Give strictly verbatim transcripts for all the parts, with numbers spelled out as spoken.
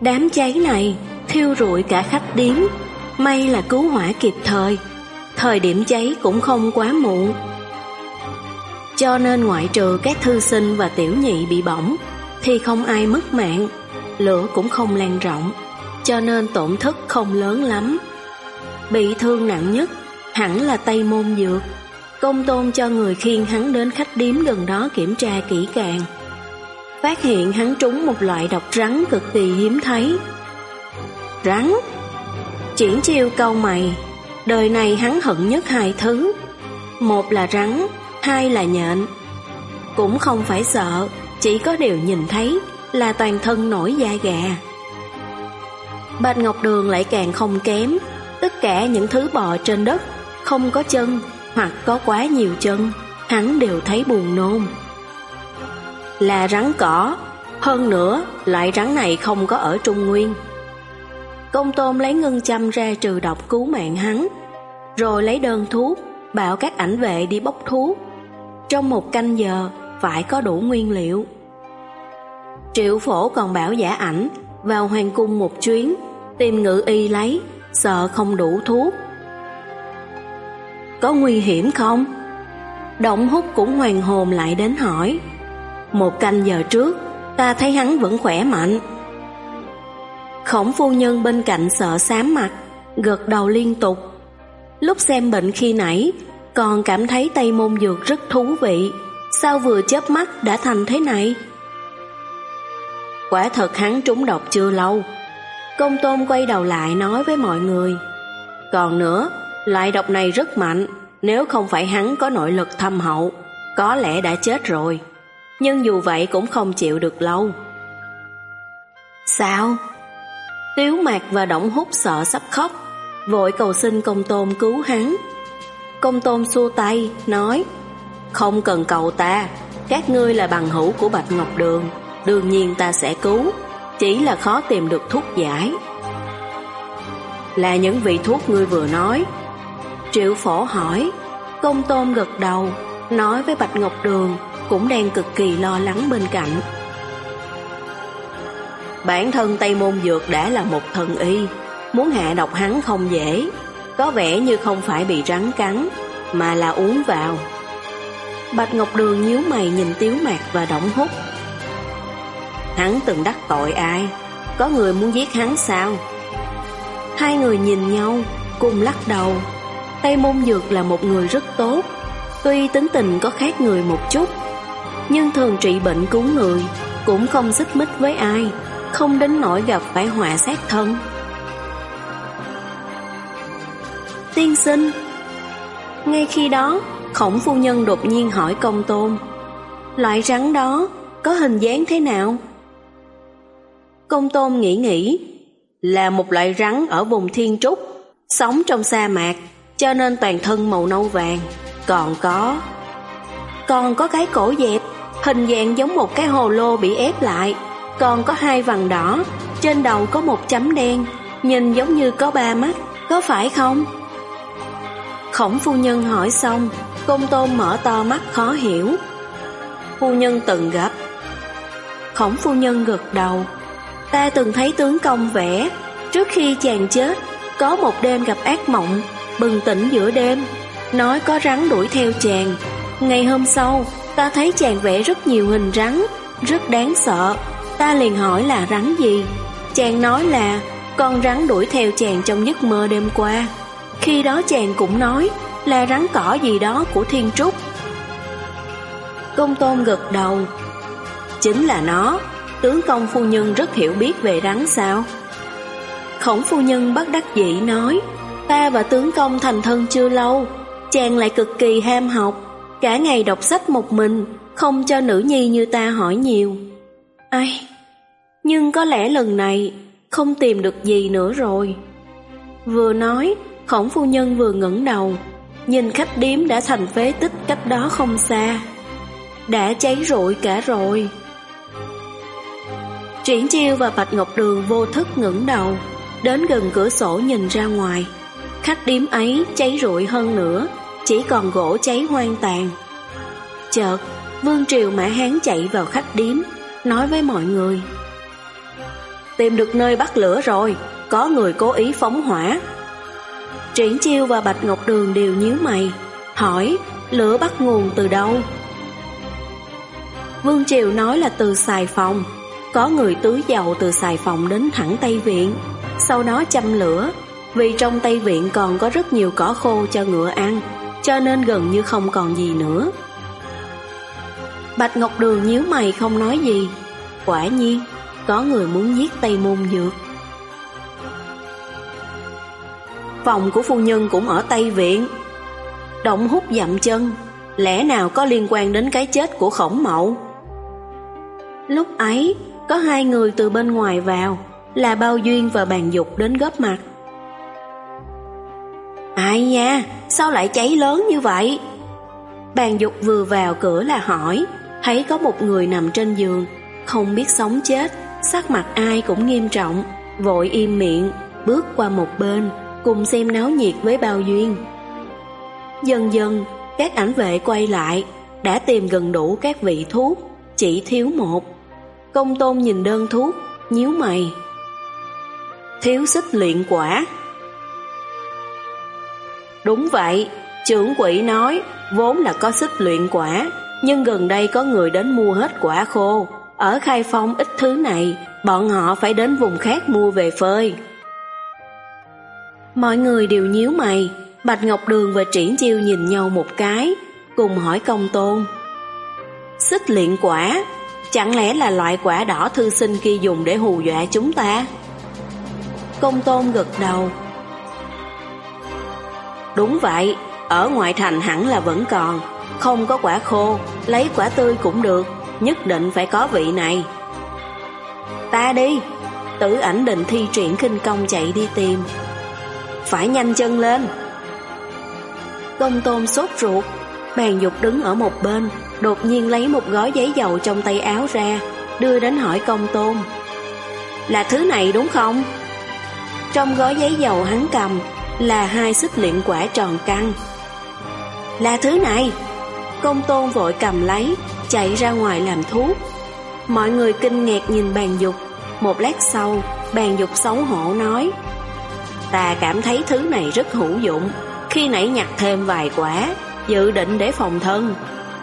Đám cháy này thiêu rụi cả khách điếm, may là cứu hỏa kịp thời, thời điểm cháy cũng không quá muộn. Cho nên ngoại trừ các thư sinh và tiểu nhị bị bỏng thì không ai mất mạng, lửa cũng không lan rộng, cho nên tổn thất không lớn lắm. Bị thương nặng nhất hẳn là Tây Môn Dược. Công tôn cho người khiêng hắn đến khách điếm gần đó kiểm tra kỹ càng, phát hiện hắn trúng một loại độc rắn cực kỳ hiếm thấy. Rắn? Triển Chiêu cau mày, đời này hắn hận nhất hai thứ, một là rắn, hai là nhện. Cũng không phải sợ, chỉ có điều nhìn thấy là toàn thân nổi da gà. Bạch Ngọc Đường lại càng không kém, tất cả những thứ bò trên đất, không có chân hoặc có quá nhiều chân, hắn đều thấy buồn nôn. Là rắn cỏ, hơn nữa loại rắn này không có ở Trung Nguyên. Công tôn lấy ngân châm ra trừ độc cứu mạng hắn, rồi lấy đơn thuốc bảo các ảnh vệ đi bốc thuốc. Trong một canh giờ phải có đủ nguyên liệu. Triệu Phổ còn bảo giả ảnh vào hoàng cung một chuyến, tìm ngự y lấy, sợ không đủ thuốc. Có nguy hiểm không? Động Húc cũng hoàn hồn lại đến hỏi. Một canh giờ trước ta thấy hắn vẫn khỏe mạnh. Khổng phu nhân bên cạnh sợ xám mặt, gật đầu liên tục. Lúc xem bệnh khi nãy còn cảm thấy Tây Môn Dược rất thú vị, sao vừa chớp mắt đã thành thế này? Quả thật hắn trúng độc chưa lâu. Công tôn quay đầu lại nói với mọi người. Còn nữa, loại độc này rất mạnh, nếu không phải hắn có nội lực thâm hậu, có lẽ đã chết rồi. Nhưng dù vậy cũng không chịu được lâu. Sao? Tiếu Mạc và Động Húc sợ sắp khóc, vội cầu xin công tôn cứu hắn. Công tôn xua tay, nói. Không cần cầu ta, các ngươi là bằng hữu của Bạch Ngọc Đường, đương nhiên ta sẽ cứu, chỉ là khó tìm được thuốc giải. Là những vị thuốc ngươi vừa nói? Triệu Phổ hỏi. Công tôn gật đầu, nói với Bạch Ngọc Đường, cũng đang cực kỳ lo lắng bên cạnh. Bản thân Tây Môn Dược đã là một thần y, muốn hạ độc hắn không dễ, có vẻ như không phải bị rắn cắn, mà là uống vào. Bạch Ngọc Đường nhíu mày nhìn Tiếu Mạc và Động Húc. Hắn từng đắc tội ai? Có người muốn giết hắn sao? Hai người nhìn nhau, cùng lắc đầu. Tây Môn Dược là một người rất tốt, tuy tính tình có khác người một chút, nhưng thường trị bệnh cứu người, cũng không xích mích với ai, không đến nỗi gặp phải họa sát thân. Tiên sinh. Ngay khi đó, Khổng phu nhân đột nhiên hỏi công tôn, loại rắn đó có hình dáng thế nào? Công tôn nghĩ nghĩ, là một loại rắn ở vùng Thiên Trúc, sống trong sa mạc, cho nên toàn thân màu nâu vàng. Còn có Còn có cái cổ dẹp, hình dạng giống một cái hồ lô bị ép lại, còn có hai vằn đỏ, trên đầu có một chấm đen, nhìn giống như có ba mắt, có phải không? Khổng phu nhân hỏi xong, công tôn mở to mắt khó hiểu. Phu nhân từng gặp. Khổng phu nhân gật đầu. Ta từng thấy tướng công vẽ, trước khi chàng chết, có một đêm gặp ác mộng, bừng tỉnh giữa đêm, nói có rắn đuổi theo chàng. Ngày hôm sau, ta thấy chàng vẽ rất nhiều hình rắn, rất đáng sợ. Ta liền hỏi là rắn gì. Chàng nói là con rắn đuổi theo chàng trong giấc mơ đêm qua. Khi đó chàng cũng nói là rắn cỏ gì đó của Thiên Trúc. Công tôn gật đầu. Chính là nó. Tướng công phu nhân rất hiểu biết về rắn sao? Khổng phu nhân bất đắc dĩ nói, ta và tướng công thành thân chưa lâu, chàng lại cực kỳ ham học, cả ngày đọc sách một mình, không cho nữ nhi như ta hỏi nhiều. Ai, nhưng có lẽ lần này không tìm được gì nữa rồi. Vừa nói, Khổng phu nhân vừa ngẩng đầu, nhìn khách điếm đã thành phế tích cách đó không xa. Đã cháy rụi cả rồi. Triển Chiêu và Bạch Ngọc Đường vô thức ngẩng đầu, đến gần cửa sổ nhìn ra ngoài. Khách điếm ấy cháy rụi hơn nữa, chỉ còn gỗ cháy hoang tàn. Chợt, Vương Triều Mã Hán chạy vào khách điếm, nói với mọi người, tìm được nơi bắt lửa rồi, có người cố ý phóng hỏa. Triển Chiêu và Bạch Ngọc Đường đều nhíu mày, hỏi lửa bắt nguồn từ đâu. Vương Triều nói là từ Xài Phòng, có người tưới dầu từ Xài Phòng đến thẳng Tây Viện, sau đó châm lửa. Vì trong Tây Viện còn có rất nhiều cỏ khô cho ngựa ăn, cho nên gần như không còn gì nữa. Bạch Ngọc Đường nhíu mày không nói gì. Quả nhiên có người muốn giết Tây Môn Dược. Phòng của phu nhân cũng ở Tây Viện. Động Húc dậm chân, lẽ nào có liên quan đến cái chết của Khổng Mậu? Lúc ấy có hai người từ bên ngoài vào, là Bao Duyên và Bàn Dục đến góp mặt. Ai nha, sao lại cháy lớn như vậy? Bàn Dục vừa vào cửa là hỏi, thấy có một người nằm trên giường, không biết sống chết, sắc mặt ai cũng nghiêm trọng, vội im miệng, bước qua một bên, cùng xem náo nhiệt với Bao Duyên. Dần dần, các ảnh vệ quay lại, đã tìm gần đủ các vị thuốc, chỉ thiếu một. Công Tôn nhìn đơn thuốc, nhíu mày. Thiếu xích luyện quả. Đúng vậy, trưởng quỹ nói vốn là có xích luyện quả, nhưng gần đây có người đến mua hết quả khô. Ở Khai Phong ít thứ này, bọn họ phải đến vùng khác mua về phơi. Mọi người đều nhíu mày. Bạch Ngọc Đường và Triển Chiêu nhìn nhau một cái, cùng hỏi Công Tôn. Xích luyện quả, chẳng lẽ là loại quả đỏ thư sinh kia dùng để hù dọa chúng ta? Công Tôn gật đầu. Đúng vậy, ở ngoại thành hẳn là vẫn còn. Không có quả khô, lấy quả tươi cũng được, nhất định phải có vị này. Ta đi. Tử Ảnh định thi triển khinh công chạy đi tìm. Phải nhanh chân lên. Công Tôn sốt ruột. Bàn Dục đứng ở một bên, đột nhiên lấy một gói giấy dầu trong tay áo ra, đưa đến hỏi Công Tôn. Là thứ này đúng không? Trong gói giấy dầu hắn cầm là hai xích luyện quả tròn căng. Là thứ này. Công Tôn vội cầm lấy, chạy ra ngoài làm thuốc. Mọi người kinh ngạc nhìn Bàn Dục. Một lát sau, Bàn Dục xấu hổ nói, ta cảm thấy thứ này rất hữu dụng, khi nãy nhặt thêm vài quả, dự định để phòng thân.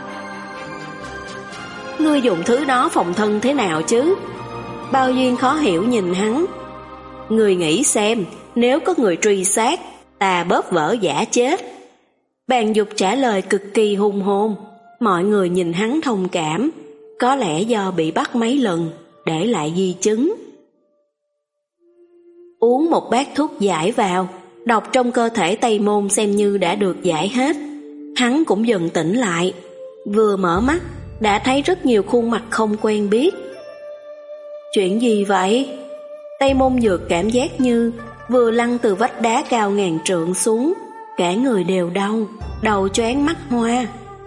Ngươi dùng thứ đó phòng thân thế nào chứ? Bao Duyên khó hiểu nhìn hắn. Ngươi nghĩ xem, nếu có người truy sát, ta bóp vỡ giả chết. Bàn Dục trả lời cực kỳ hùng hồn. Mọi người nhìn hắn thông cảm, có lẽ do bị bắt mấy lần, để lại di chứng. Uống một bát thuốc giải vào, độc trong cơ thể Tây Môn xem như đã được giải hết. Hắn cũng dần tỉnh lại, vừa mở mắt đã thấy rất nhiều khuôn mặt không quen biết. Chuyện gì vậy? Tây Môn Dược cảm giác như vừa lăn từ vách đá cao ngàn trượng xuống, cả người đều đau, đầu choáng mắt hoa.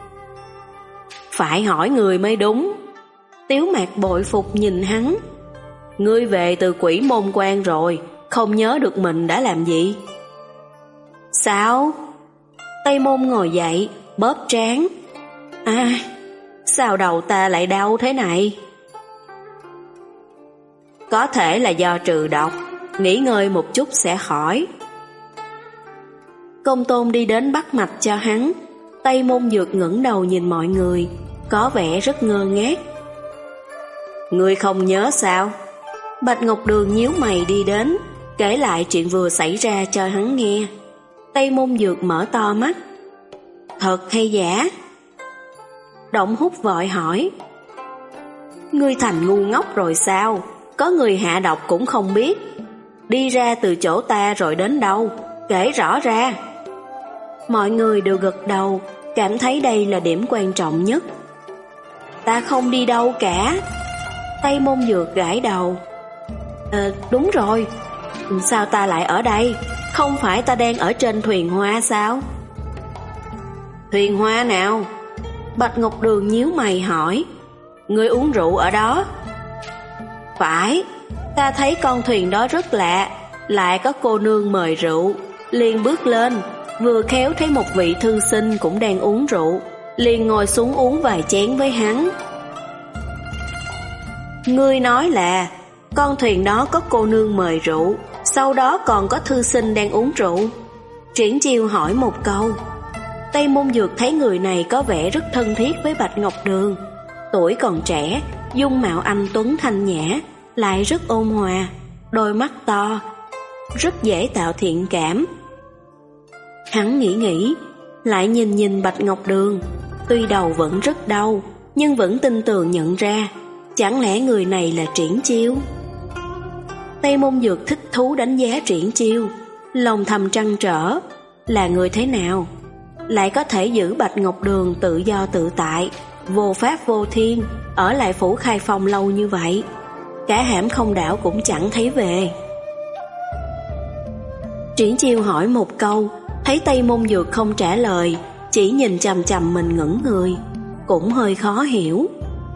Phải hỏi người mới đúng. Tiếu Mạc bội phục nhìn hắn. Ngươi về từ Quỷ Môn Quan rồi, không nhớ được mình đã làm gì? Sao? Tây Môn ngồi dậy, bóp trán. À, sao đầu ta lại đau thế này? Có thể là do trừ độc, nghỉ ngơi một chút sẽ khỏi. Công Tôn đi đến bắt mạch cho hắn. Tây Môn Dược ngẩng đầu nhìn mọi người, có vẻ rất ngơ ngác. Ngươi không nhớ sao? Bạch Ngọc Đường nhíu mày đi đến, kể lại chuyện vừa xảy ra cho hắn nghe. Tây Môn Dược mở to mắt. Thật hay giả? Động Húc vội hỏi. Ngươi thành ngu ngốc rồi sao? Có người hạ độc cũng không biết. Đi ra từ chỗ ta rồi đến đâu? Kể rõ ra. Mọi người đều gật đầu, cảm thấy đây là điểm quan trọng nhất. Ta không đi đâu cả. Tây Môn Dược gãi đầu. À, đúng rồi. Sao ta lại ở đây? Không phải ta đang ở trên thuyền hoa sao? Thuyền hoa nào? Bạch Ngọc Đường nhíu mày hỏi. Ngươi uống rượu ở đó? Phải. Ta thấy con thuyền đó rất lạ, lại có cô nương mời rượu, liền bước lên, vừa khéo thấy một vị thư sinh cũng đang uống rượu, liền ngồi xuống uống vài chén với hắn. Ngươi nói là Con thuyền đó có cô nương mời rượu, sau đó còn có thư sinh đang uống rượu. Triển Chiêu hỏi một câu. Tây Môn Dược thấy người này có vẻ rất thân thiết với Bạch Ngọc Đường. Tuổi còn trẻ, dung mạo anh tuấn thanh nhã, lại rất ôn hòa, đôi mắt to, rất dễ tạo thiện cảm. Hắn nghĩ nghĩ, lại nhìn nhìn Bạch Ngọc Đường. Tuy đầu vẫn rất đau, nhưng vẫn tin tưởng nhận ra, chẳng lẽ người này là Triển Chiêu? Tây Môn Dược thích thú đánh giá Triển Chiêu, lòng thầm trăn trở, là người thế nào lại có thể giữ Bạch Ngọc Đường tự do tự tại, vô pháp vô thiên, ở lại phủ Khai Phong lâu như vậy, cả hãm không đảo cũng chẳng thấy về. Triển Chiêu hỏi một câu, thấy Tây Môn Dược không trả lời, chỉ nhìn chằm chằm mình ngẩn người, cũng hơi khó hiểu.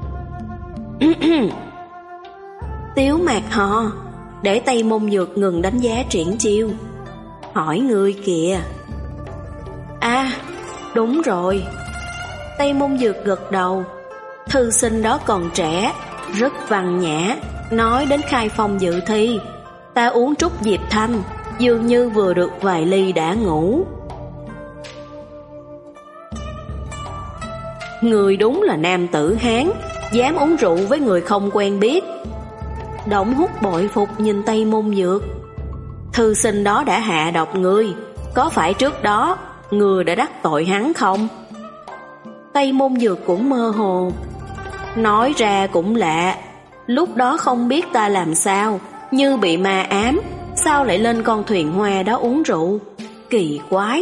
Tiếu Mạc ho, để Tây Môn Dược ngừng đánh giá Triển Chiêu. Hỏi người kìa. À, đúng rồi. Tây Môn Dược gật đầu. Thư sinh đó còn trẻ, rất văn nhã, nói đến Khai Phong dự thi. Ta uống chút Diệp Thanh, dường như vừa được vài ly đã ngủ. Người đúng là nam tử Hán, dám uống rượu với người không quen biết. Đổng Húc bội phục nhìn Tây Môn Dược. Thư sinh đó đã hạ độc ngươi, có phải trước đó ngươi đã đắc tội hắn không? Tây Môn Dược cũng mơ hồ. Nói ra cũng lạ, lúc đó không biết ta làm sao, như bị ma ám, sao lại lên con thuyền hoa đó uống rượu? Kỳ quái.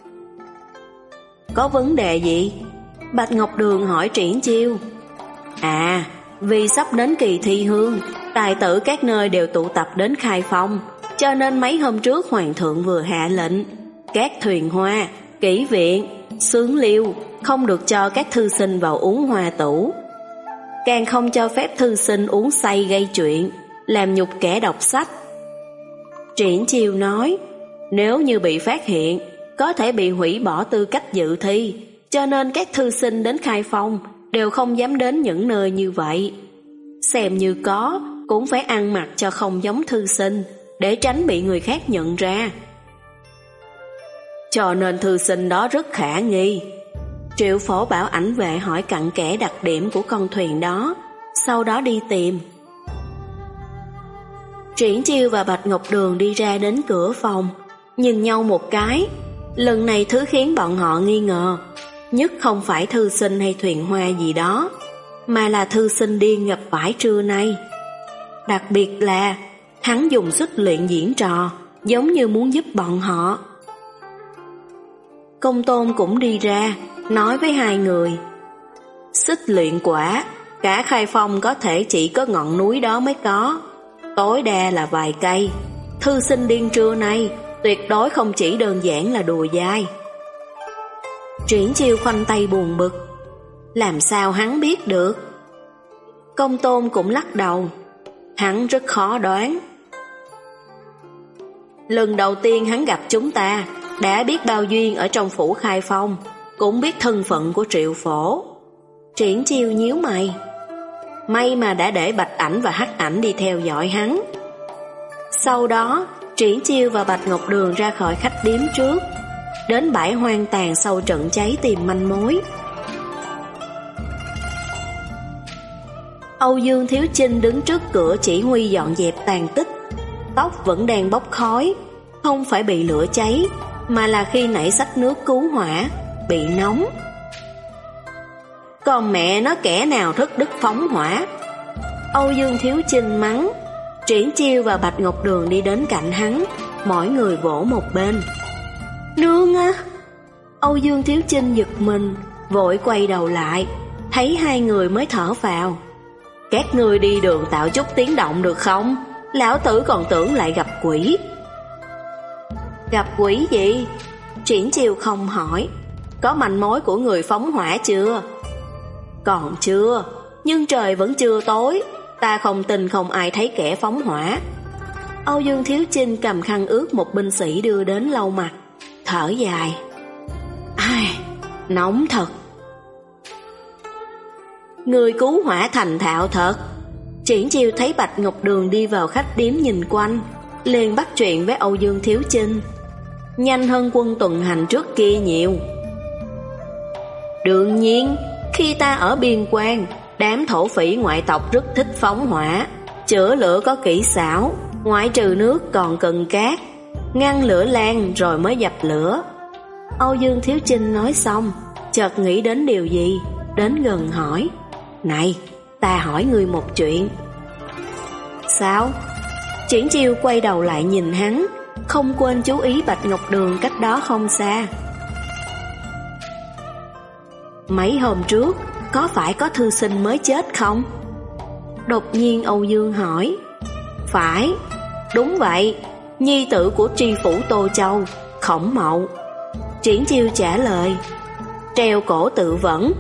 Có vấn đề gì? Bạch Ngọc Đường hỏi Triển Chiêu. À, vì sắp đến kỳ thi hương, tài tử các nơi đều tụ tập đến Khai Phong, cho nên mấy hôm trước hoàng thượng vừa hạ lệnh, các thuyền hoa, kỹ viện, xướng liêu không được cho các thư sinh vào uống hoa tủ, càng không cho phép thư sinh uống say gây chuyện, làm nhục kẻ đọc sách. Triển Chiêu nói, nếu như bị phát hiện, có thể bị hủy bỏ tư cách dự thi, cho nên các thư sinh đến Khai Phong đều không dám đến những nơi như vậy. Xem như có, cũng phải ăn mặc cho không giống thư sinh, để tránh bị người khác nhận ra. Cho nên thư sinh đó rất khả nghi. Triệu Phổ bảo ảnh vệ hỏi cặn kẽ đặc điểm của con thuyền đó, sau đó đi tìm. Triển Chiêu và Bạch Ngọc Đường đi ra đến cửa phòng, nhìn nhau một cái. Lần này thứ khiến bọn họ nghi ngờ nhất không phải thư sinh hay thuyền hoa gì đó, mà là thư sinh điên gặp phải trưa nay. Đặc biệt là hắn dùng xích luyện diễn trò, giống như muốn giúp bọn họ. Công Tôn cũng đi ra, nói với hai người, xích luyện quả, cả Khai Phong có thể chỉ có ngọn núi đó mới có, tối đa là vài cây. Thư sinh điên trưa nay tuyệt đối không chỉ đơn giản là đùa dai. Triển Chiêu khoanh tay buồn bực, làm sao hắn biết được? Công Tôn cũng lắc đầu, hắn rất khó đoán. Lần đầu tiên hắn gặp chúng ta, đã biết bao duyên ở trong phủ Khai Phong, cũng biết thân phận của Triệu Phổ. Triển Chiêu nhíu mày, may mà đã để Bạch Ảnh và Hắc Ảnh đi theo dõi hắn. Sau đó Triển Chiêu và Bạch Ngọc Đường ra khỏi khách điếm trước, đến bãi hoang tàn sau trận cháy tìm manh mối. Âu Dương Thiếu Chinh đứng trước cửa chỉ huy dọn dẹp tàn tích, tóc vẫn đang bốc khói, không phải bị lửa cháy, mà là khi nãy xách nước cứu hỏa, bị nóng. Còn mẹ nó kẻ nào thất đức phóng hỏa? Âu Dương Thiếu Chinh mắng. Triển Chiêu và Bạch Ngọc Đường đi đến cạnh hắn, mỗi người vỗ một bên. Nương á! Âu Dương Thiếu Chinh giật mình, vội quay đầu lại, thấy hai người mới thở vào. Các người đi đường tạo chút tiếng động được không? Lão tử còn tưởng lại gặp quỷ. Gặp quỷ gì? Triển Chiêu không hỏi. Có manh mối của người phóng hỏa chưa? Còn chưa, nhưng trời vẫn chưa tối, ta không tin không ai thấy kẻ phóng hỏa. Âu Dương Thiếu Chinh cầm khăn ướt một binh sĩ đưa đến lau mặt, thở dài. Ai, nóng thật. Người cứu hỏa thành thạo thật. Triển Chiêu thấy Bạch Ngọc Đường đi vào khách điếm nhìn quanh, liền bắt chuyện với Âu Dương Thiếu Chinh. Nhanh hơn quân tuần hành trước kia nhiều. Đương nhiên, khi ta ở biên quan, đám thổ phỉ ngoại tộc rất thích phóng hỏa, chữa lửa có kỹ xảo, ngoại trừ nước còn cần cát, ngăn lửa lan rồi mới dập lửa. Âu Dương Thiếu Chinh nói xong, chợt nghĩ đến điều gì, đến gần hỏi: Này, ta hỏi ngươi một chuyện. Sao? Triển Chiêu quay đầu lại nhìn hắn, không quên chú ý Bạch Ngọc Đường cách đó không xa. Mấy hôm trước, có phải có thư sinh mới chết không? Đột nhiên Âu Dương hỏi. Phải, đúng vậy, nhi tử của tri phủ Tô Châu, Khổng Mậu. Triển Chiêu trả lời. Treo cổ tự vẫn.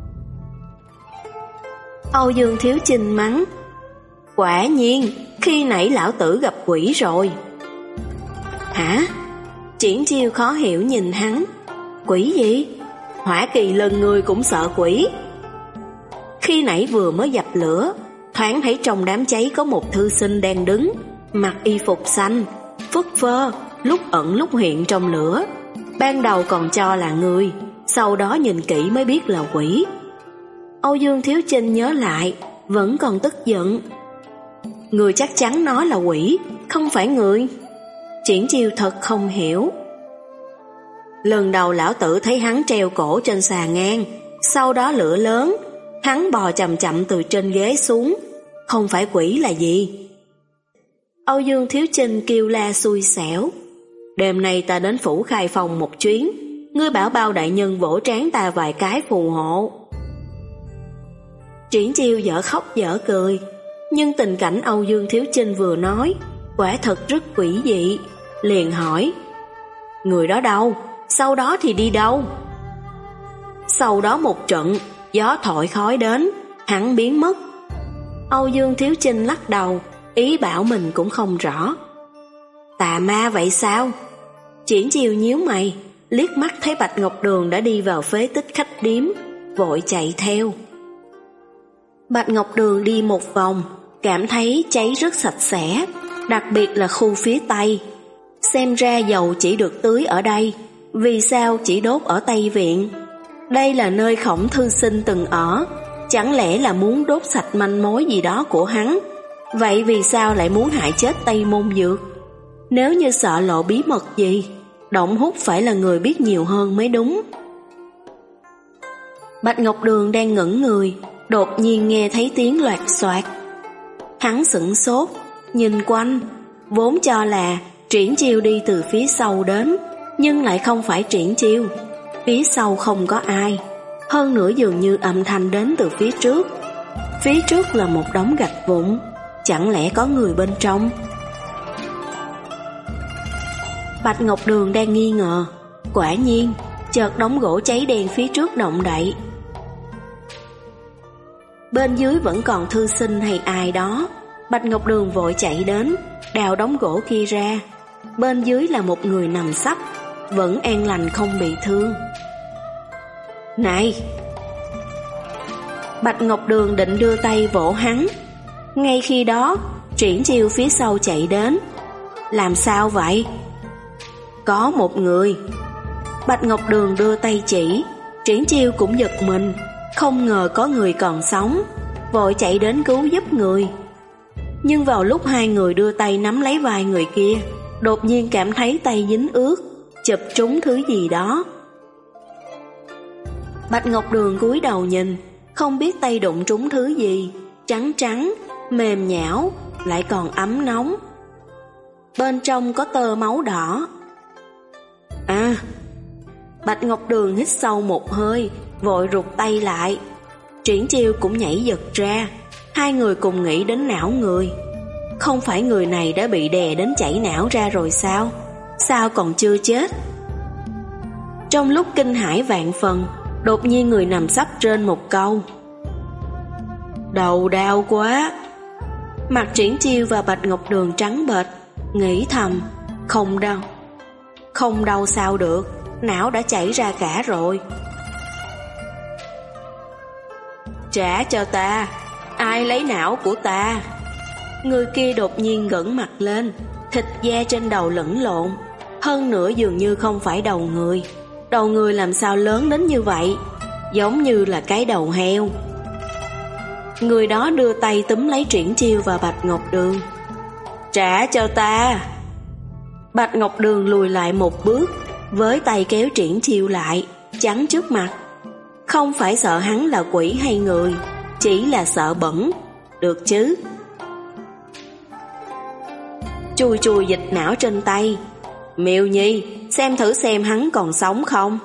Âu Dương Thiếu Chinh mắng. Quả nhiên, khi nãy lão tử gặp quỷ rồi. Hả? Triển Chiêu khó hiểu nhìn hắn. Quỷ gì? Hỏa Kỳ lần người cũng sợ quỷ. Khi nãy vừa mới dập lửa, thoáng thấy trong đám cháy có một thư sinh đang đứng, mặc y phục xanh, phất phơ, lúc ẩn lúc hiện trong lửa. Ban đầu còn cho là người, sau đó nhìn kỹ mới biết là quỷ. Âu Dương Thiếu Chinh nhớ lại, vẫn còn tức giận. Người chắc chắn nó là quỷ, không phải người. Triển Chiêu thật không hiểu. Lần đầu lão tử thấy hắn treo cổ trên xà ngang, sau đó lửa lớn, hắn bò chậm chậm từ trên ghế xuống, không phải quỷ là gì? Âu Dương Thiếu Chinh kêu la xui xẻo. Đêm nay ta đến phủ Khai Phong một chuyến, ngươi bảo bao đại nhân vỗ trán ta vài cái phù hộ. Triển Chiêu dở khóc dở cười, nhưng tình cảnh Âu Dương Thiếu Chinh vừa nói quả thật rất quỷ dị, liền hỏi: Người đó đâu? Sau đó thì đi đâu? Sau đó một trận, gió thổi khói đến, hắn biến mất. Âu Dương Thiếu Chinh lắc đầu, ý bảo mình cũng không rõ. Tà ma vậy sao? Triển Chiêu nhíu mày, liếc mắt thấy Bạch Ngọc Đường đã đi vào phế tích khách điếm, vội chạy theo. Bạch Ngọc Đường đi một vòng, cảm thấy cháy rất sạch sẽ, đặc biệt là khu phía Tây. Xem ra dầu chỉ được tưới ở đây, vì sao chỉ đốt ở Tây Viện? Đây là nơi Khổng thư sinh từng ở, chẳng lẽ là muốn đốt sạch manh mối gì đó của hắn? Vậy vì sao lại muốn hại chết Tây Môn Dược? Nếu như sợ lộ bí mật gì, Động Húc phải là người biết nhiều hơn mới đúng. Bạch Ngọc Đường đang ngẩn người, đột nhiên nghe thấy tiếng loạt xoạt. Hắn sửng sốt, nhìn quanh, vốn cho là Triển Chiêu đi từ phía sau đến, nhưng lại không phải Triển Chiêu. Phía sau không có ai, hơn nữa dường như âm thanh đến từ phía trước. Phía trước là một đống gạch vụn, chẳng lẽ có người bên trong? Bạch Ngọc Đường đang nghi ngờ, quả nhiên, chợt đống gỗ cháy đen phía trước động đậy. Bên dưới vẫn còn thư sinh hay ai đó. Bạch Ngọc Đường vội chạy đến, đào đống gỗ kia ra. Bên dưới là một người nằm sấp, vẫn an lành không bị thương. Này! Bạch Ngọc Đường định đưa tay vỗ hắn. Ngay khi đó, Triển Chiêu phía sau chạy đến. Làm sao vậy? Có một người. Bạch Ngọc Đường đưa tay chỉ, Triển Chiêu cũng giật mình, không ngờ có người còn sống, vội chạy đến cứu giúp người. Nhưng vào lúc hai người đưa tay nắm lấy vai người kia, đột nhiên cảm thấy tay dính ướt, chụp trúng thứ gì đó. Bạch Ngọc Đường cúi đầu nhìn, không biết tay đụng trúng thứ gì, trắng trắng, mềm nhão, lại còn ấm nóng. Bên trong có tơ máu đỏ. À! Bạch Ngọc Đường hít sâu một hơi, vội rụt tay lại. Triển Chiêu cũng nhảy giật ra, hai người cùng nghĩ đến não người. Không phải người này đã bị đè đến chảy não ra rồi sao? Sao còn chưa chết? Trong lúc kinh hãi vạn phần, đột nhiên người nằm sấp trên một câu: Đầu đau quá. Mặt Triển Chiêu và Bạch Ngọc Đường trắng bệch, nghĩ thầm: Không đau. Không đau sao được, não đã chảy ra cả rồi. Trả cho ta. Ai lấy não của ta? Người kia đột nhiên ngẩng mặt lên, thịt da trên đầu lẫn lộn, hơn nữa dường như không phải đầu người. Đầu người làm sao lớn đến như vậy, giống như là cái đầu heo. Người đó đưa tay túm lấy Triển Chiêu và Bạch Ngọc Đường. Trả cho ta! Bạch Ngọc Đường lùi lại một bước, với tay kéo Triển Chiêu lại, chắn trước mặt. Không phải sợ hắn là quỷ hay người, chỉ là sợ bẩn. Được chứ? Chùi chùi dịch não trên tay. Miêu Nhi, xem thử xem hắn còn sống không?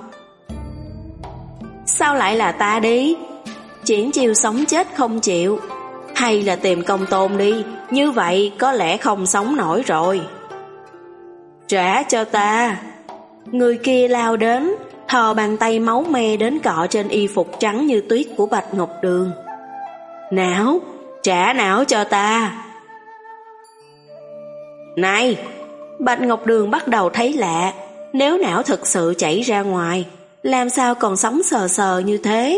Sao lại là ta đi? Triển Chiêu sống chết không chịu. Hay là tìm Công Tôn đi, như vậy có lẽ không sống nổi rồi. Trả cho ta! Người kia lao đến, thò bàn tay máu me đến cọ trên y phục trắng như tuyết của Bạch Ngọc Đường. Não! Trả não cho ta! Này! Bạch Ngọc Đường bắt đầu thấy lạ. Nếu não thực sự chảy ra ngoài, làm sao còn sống sờ sờ như thế?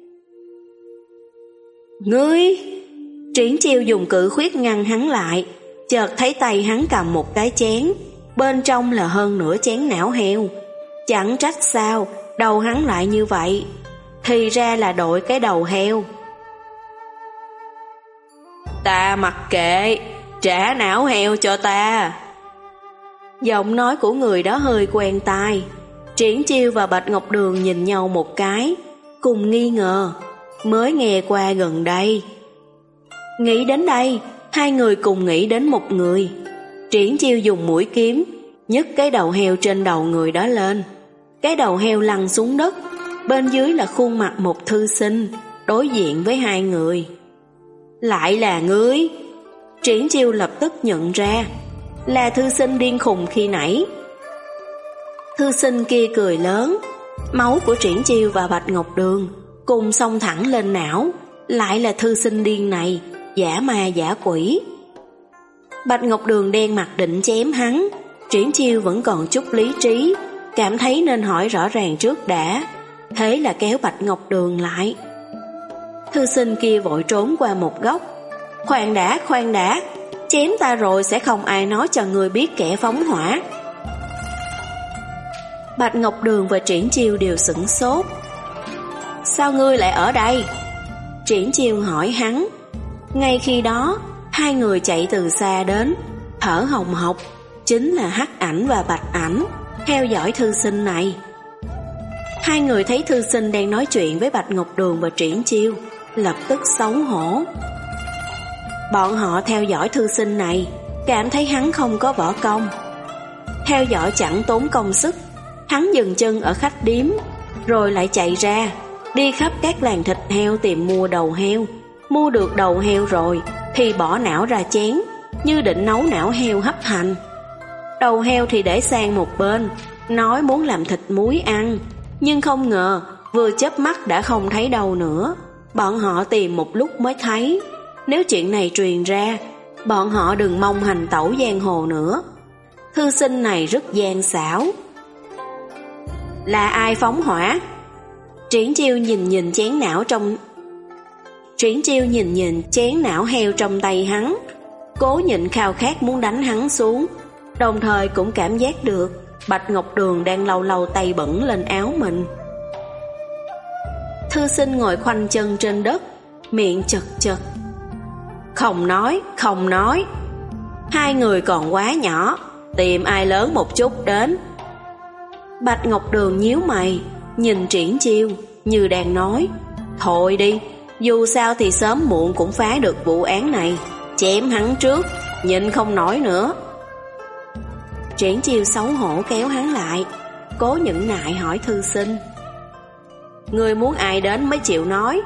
Ngươi! Triển Chiêu dùng cự khuyết ngăn hắn lại, chợt thấy tay hắn cầm một cái chén, bên trong là hơn nửa chén não heo. Chẳng trách sao đầu hắn lại như vậy, thì ra là đội cái đầu heo. Ta mặc kệ, trả não heo cho ta! Giọng nói của người đó hơi quen tai. Triển Chiêu và Bạch Ngọc Đường nhìn nhau một cái, cùng nghi ngờ. Mới nghe qua gần đây. Nghĩ đến đây, hai người cùng nghĩ đến một người. Triển Chiêu dùng mũi kiếm nhấc cái đầu heo trên đầu người đó lên. Cái đầu heo lăn xuống đất, bên dưới là khuôn mặt một thư sinh đối diện với hai người. Lại là ngươi! Triển Chiêu lập tức nhận ra là thư sinh điên khùng khi nãy. Thư sinh kia cười lớn. Máu của Triển Chiêu và Bạch Ngọc Đường cùng xông thẳng lên não. Lại là thư sinh điên này, giả ma giả quỷ. Bạch Ngọc Đường đen mặt định chém hắn. Triển Chiêu vẫn còn chút lý trí, cảm thấy nên hỏi rõ ràng trước đã, thế là kéo Bạch Ngọc Đường lại. Thư sinh kia vội trốn qua một góc. Khoan đã, khoan đã, chém ta rồi sẽ không ai nói cho người biết kẻ phóng hỏa. Bạch Ngọc Đường và Triển Chiêu đều sửng sốt. Sao ngươi lại ở đây? Triển Chiêu hỏi hắn. Ngay khi đó, hai người chạy từ xa đến, thở hồng hộc, chính là Hắc Ảnh và Bạch Ảnh, theo dõi thư sinh này. Hai người thấy thư sinh đang nói chuyện với Bạch Ngọc Đường và Triển Chiêu, lập tức xấu hổ. Bọn họ theo dõi thư sinh này, cảm thấy hắn không có võ công. Theo dõi chẳng tốn công sức, hắn dừng chân ở khách điếm, rồi lại chạy ra, đi khắp các làng thịt heo tìm mua đầu heo. Mua được đầu heo rồi thì bỏ não ra chén, như định nấu não heo hấp hành. Đầu heo thì để sang một bên, nói muốn làm thịt muối ăn. Nhưng không ngờ vừa chớp mắt đã không thấy đâu nữa. Bọn họ tìm một lúc mới thấy. Nếu chuyện này truyền ra, bọn họ đừng mong hành tẩu giang hồ nữa. Thư sinh này rất gian xảo. Là ai phóng hỏa? Triển Chiêu nhìn nhìn chén não trong Triển Chiêu nhìn nhìn chén não heo trong tay hắn, cố nhịn khao khát muốn đánh hắn xuống, đồng thời cũng cảm giác được Bạch Ngọc Đường đang lâu lâu tay bẩn lên áo mình. Thư sinh ngồi khoanh chân trên đất, miệng chật chật. Không nói, không nói. Hai người còn quá nhỏ, tìm ai lớn một chút đến. Bạch Ngọc Đường nhíu mày, nhìn Triển Chiêu như đang nói, thôi đi, dù sao thì sớm muộn cũng phá được vụ án này, chém hắn trước, nhịn không nổi nữa. Triển Chiêu xấu hổ kéo hắn lại, cố nhẫn nại hỏi thư sinh, người muốn ai đến mới chịu nói?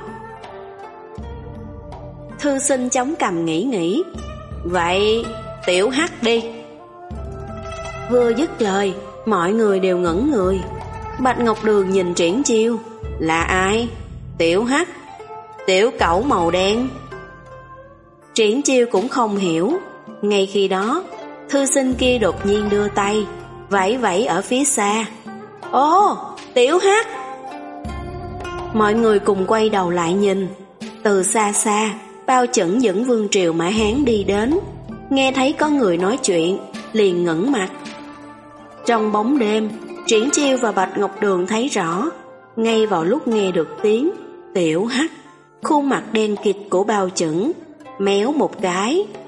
Thư sinh chống cằm nghĩ nghĩ, vậy Tiểu Hắc đi. Vừa dứt lời, mọi người đều ngẩn người. Bạch Ngọc Đường nhìn Triển Chiêu, là ai? Tiểu Hắc, tiểu cẩu màu đen. Triển Chiêu cũng không hiểu. Ngay khi đó, thư sinh kia đột nhiên đưa tay vẫy vẫy ở phía xa. Ô, Tiểu Hắc! Mọi người cùng quay đầu lại nhìn. Từ xa xa, Bao Chẩn dẫn Vương Triều Mã Hán đi đến, nghe thấy có người nói chuyện, liền ngẩng mặt. Trong bóng đêm, Triển Chiêu và Bạch Ngọc Đường thấy rõ, ngay vào lúc nghe được tiếng Tiểu Hắc, khuôn mặt đen kịt của Bao Chẩn méo một cái,